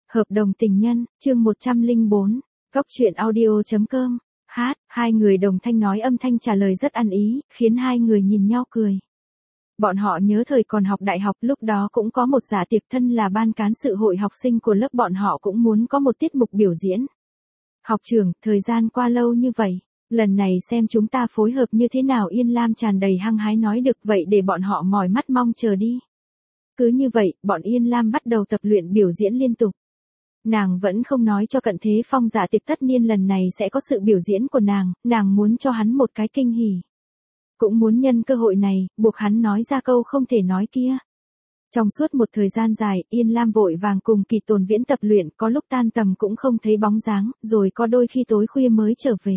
Hợp đồng tình nhân, chương 104, Góc truyện audio.com. Hai người đồng thanh nói âm thanh trả lời rất ăn ý, khiến hai người nhìn nhau cười. Bọn họ nhớ thời còn học đại học, lúc đó cũng có một dạ tiệc, thân là ban cán sự hội học sinh của lớp bọn họ cũng muốn có một tiết mục biểu diễn. Học trưởng, thời gian qua lâu như vậy, lần này xem chúng ta phối hợp như thế nào. Yên Lam tràn đầy hăng hái nói được vậy để bọn họ mỏi mắt mong chờ đi. Cứ như vậy, bọn Yên Lam bắt đầu tập luyện biểu diễn liên tục. Nàng vẫn không nói cho Cận Thế Phong dạ tiệc tất niên lần này sẽ có sự biểu diễn của nàng muốn cho hắn một cái kinh hỉ. Cũng muốn nhân cơ hội này, buộc hắn nói ra câu không thể nói kia. Trong suốt một thời gian dài, Yên Lam vội vàng cùng Kỳ Tồn Viễn tập luyện, có lúc tan tầm cũng không thấy bóng dáng, rồi có đôi khi tối khuya mới trở về.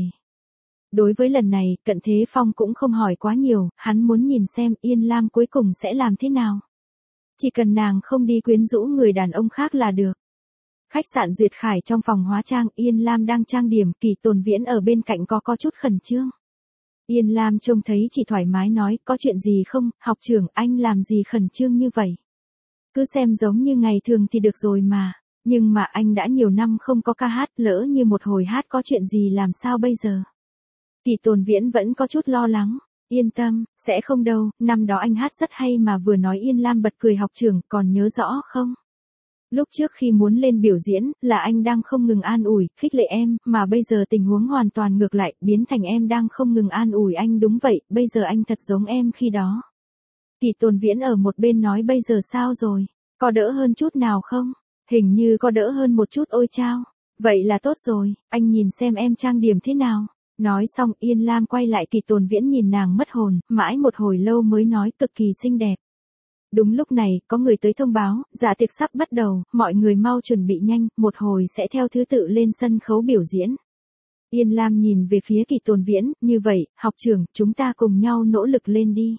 Đối với lần này, Cận Thế Phong cũng không hỏi quá nhiều, hắn muốn nhìn xem Yên Lam cuối cùng sẽ làm thế nào. Chỉ cần nàng không đi quyến rũ người đàn ông khác là được. Khách sạn Duyệt Khải, trong phòng hóa trang, Yên Lam đang trang điểm, Kỳ Tồn Viễn ở bên cạnh có chút khẩn trương. Yên Lam trông thấy chỉ thoải mái nói, có chuyện gì không, học trưởng, anh làm gì khẩn trương như vậy? Cứ xem giống như ngày thường thì được rồi mà, nhưng mà anh đã nhiều năm không có ca hát, lỡ như một hồi hát có chuyện gì làm sao bây giờ? Kỳ Tồn Viễn vẫn có chút lo lắng. Yên tâm, sẽ không đâu, năm đó anh hát rất hay mà. Vừa nói Yên Lam bật cười. Học trưởng, còn nhớ rõ không? Lúc trước khi muốn lên biểu diễn, là anh đang không ngừng an ủi, khích lệ em, mà bây giờ tình huống hoàn toàn ngược lại, biến thành em đang không ngừng an ủi anh. Đúng vậy, bây giờ anh thật giống em khi đó. Kỳ Tồn Viễn ở một bên nói, bây giờ sao rồi? Có đỡ hơn chút nào không? Hình như có đỡ hơn một chút. Ôi chao, vậy là tốt rồi, anh nhìn xem em trang điểm thế nào. Nói xong, Yên Lam quay lại, Kỳ Tồn Viễn nhìn nàng mất hồn, mãi một hồi lâu mới nói, cực kỳ xinh đẹp. Đúng lúc này, có người tới thông báo, dạ tiệc sắp bắt đầu, mọi người mau chuẩn bị nhanh, một hồi sẽ theo thứ tự lên sân khấu biểu diễn. Yên Lam nhìn về phía Kỳ Tồn Viễn, như vậy, học trưởng, chúng ta cùng nhau nỗ lực lên đi.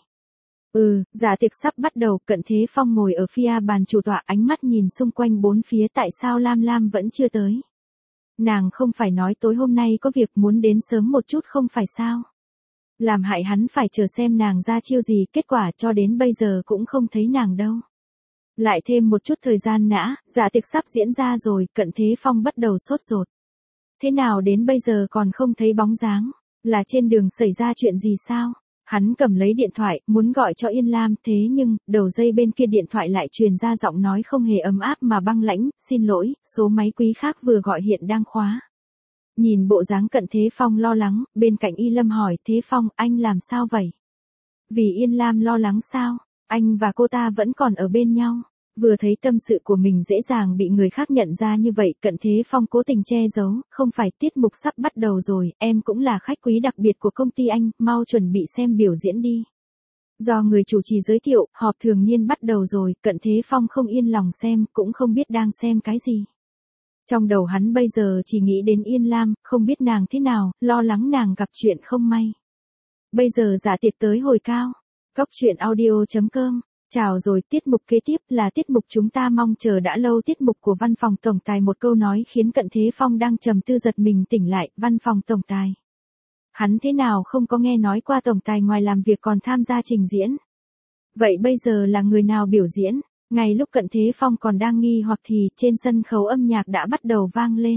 Dạ tiệc sắp bắt đầu. Cận Thế Phong ngồi ở phía bàn chủ tọa, ánh mắt nhìn xung quanh bốn phía, tại sao Lam vẫn chưa tới? Nàng không phải nói tối hôm nay có việc muốn đến sớm một chút không phải sao? Làm hại hắn phải chờ xem nàng ra chiêu gì, kết quả cho đến bây giờ cũng không thấy nàng đâu. Lại thêm một chút thời gian nữa, dạ tiệc sắp diễn ra rồi. Cận Thế Phong bắt đầu sốt ruột. Thế nào đến bây giờ còn không thấy bóng dáng? Là trên đường xảy ra chuyện gì sao? Hắn cầm lấy điện thoại, muốn gọi cho Yên Lam, thế nhưng, đầu dây bên kia điện thoại lại truyền ra giọng nói không hề ấm áp mà băng lãnh, xin lỗi, số máy quý khác vừa gọi hiện đang khóa. Nhìn bộ dáng Cận Thế Phong lo lắng, bên cạnh Y Lâm hỏi, Thế Phong, anh làm sao vậy? Vì Yên Lam lo lắng sao? Anh và cô ta vẫn còn ở bên nhau. Vừa thấy tâm sự của mình dễ dàng bị người khác nhận ra như vậy, Cận Thế Phong cố tình che giấu, không phải, tiết mục sắp bắt đầu rồi, em cũng là khách quý đặc biệt của công ty anh, mau chuẩn bị xem biểu diễn đi. Do người chủ trì giới thiệu, họp thường niên bắt đầu rồi. Cận Thế Phong không yên lòng xem, cũng không biết đang xem cái gì. Trong đầu hắn bây giờ chỉ nghĩ đến Yên Lam, không biết nàng thế nào, lo lắng nàng gặp chuyện không may. Bây giờ dạ tiệc tới hồi cao. Góc truyện audio.com. Chào rồi, tiết mục kế tiếp là tiết mục chúng ta mong chờ đã lâu, tiết mục của Văn phòng Tổng Tài. Một câu nói khiến Cận Thế Phong đang trầm tư giật mình tỉnh lại. Văn phòng Tổng Tài. Hắn thế nào không có nghe nói qua Tổng Tài ngoài làm việc còn tham gia trình diễn. Vậy bây giờ là người nào biểu diễn? Ngay lúc Cận Thế Phong còn đang nghi hoặc thì trên sân khấu âm nhạc đã bắt đầu vang lên.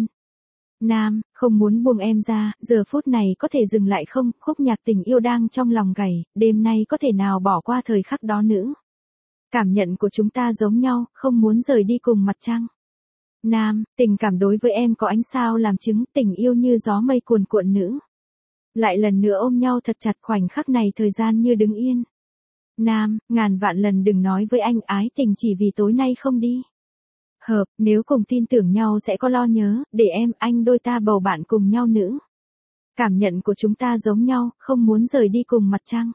Nam, không muốn buông em ra, giờ phút này có thể dừng lại không? Khúc nhạc tình yêu đang trong lòng gảy, đêm nay có thể nào bỏ qua thời khắc đó nữa? Cảm nhận của chúng ta giống nhau, không muốn rời đi cùng mặt trăng. Nam, tình cảm đối với em có ánh sao làm chứng, tình yêu như gió mây cuồn cuộn nữa. Lại lần nữa ôm nhau thật chặt, khoảnh khắc này thời gian như đứng yên. Nam, ngàn vạn lần đừng nói với anh ái tình chỉ vì tối nay không đi. Hợp, nếu cùng tin tưởng nhau sẽ có lo nhớ, để em, anh đôi ta bầu bạn cùng nhau nữa. Cảm nhận của chúng ta giống nhau, không muốn rời đi cùng mặt trăng.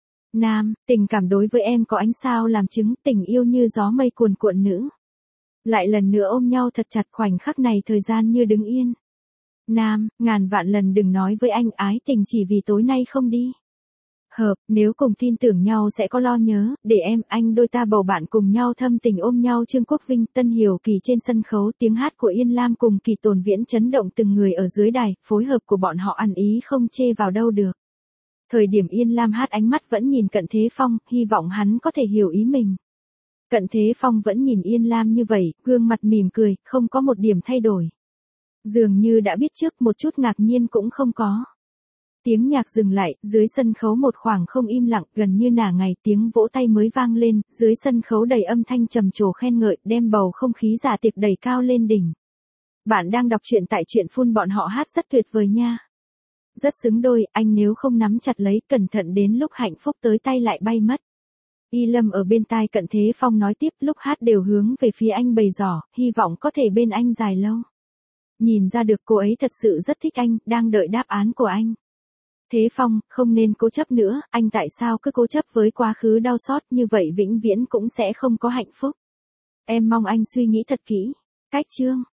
Nam, tình cảm đối với em có ánh sao làm chứng, tình yêu như gió mây cuồn cuộn nữa. Lại lần nữa ôm nhau thật chặt, khoảnh khắc này thời gian như đứng yên. Nam, ngàn vạn lần đừng nói với anh ái tình chỉ vì tối nay không đi. Hợp, nếu cùng tin tưởng nhau sẽ có lo nhớ, để em, anh đôi ta bầu bạn cùng nhau thâm tình ôm nhau. Trương Quốc Vinh, Tân Hiểu Kỳ trên sân khấu, tiếng hát của Yên Lam cùng Kỳ Tồn Viễn chấn động từng người ở dưới đài, phối hợp của bọn họ ăn ý không chê vào đâu được. Thời điểm Yên Lam hát ánh mắt vẫn nhìn Cận Thế Phong, hy vọng hắn có thể hiểu ý mình. Cận Thế Phong vẫn nhìn Yên Lam như vậy, gương mặt mỉm cười, không có một điểm thay đổi. Dường như đã biết trước, một chút ngạc nhiên cũng không có. Tiếng nhạc dừng lại, dưới sân khấu một khoảng không im lặng, gần như nửa ngày tiếng vỗ tay mới vang lên, dưới sân khấu đầy âm thanh trầm trồ khen ngợi, đem bầu không khí dạ tiệc đẩy cao lên đỉnh. Bạn đang đọc truyện tại truyện phun, bọn họ hát rất tuyệt vời nha. Rất xứng đôi, anh nếu không nắm chặt lấy, cẩn thận đến lúc hạnh phúc tới tay lại bay mất. Y Lâm ở bên tai Cận Thế Phong nói tiếp, lúc hát đều hướng về phía anh bày tỏ, hy vọng có thể bên anh dài lâu. Nhìn ra được cô ấy thật sự rất thích anh, đang đợi đáp án của anh. Thế Phong, không nên cố chấp nữa, anh tại sao cứ cố chấp với quá khứ đau xót, như vậy vĩnh viễn cũng sẽ không có hạnh phúc. Em mong anh suy nghĩ thật kỹ. Cách chương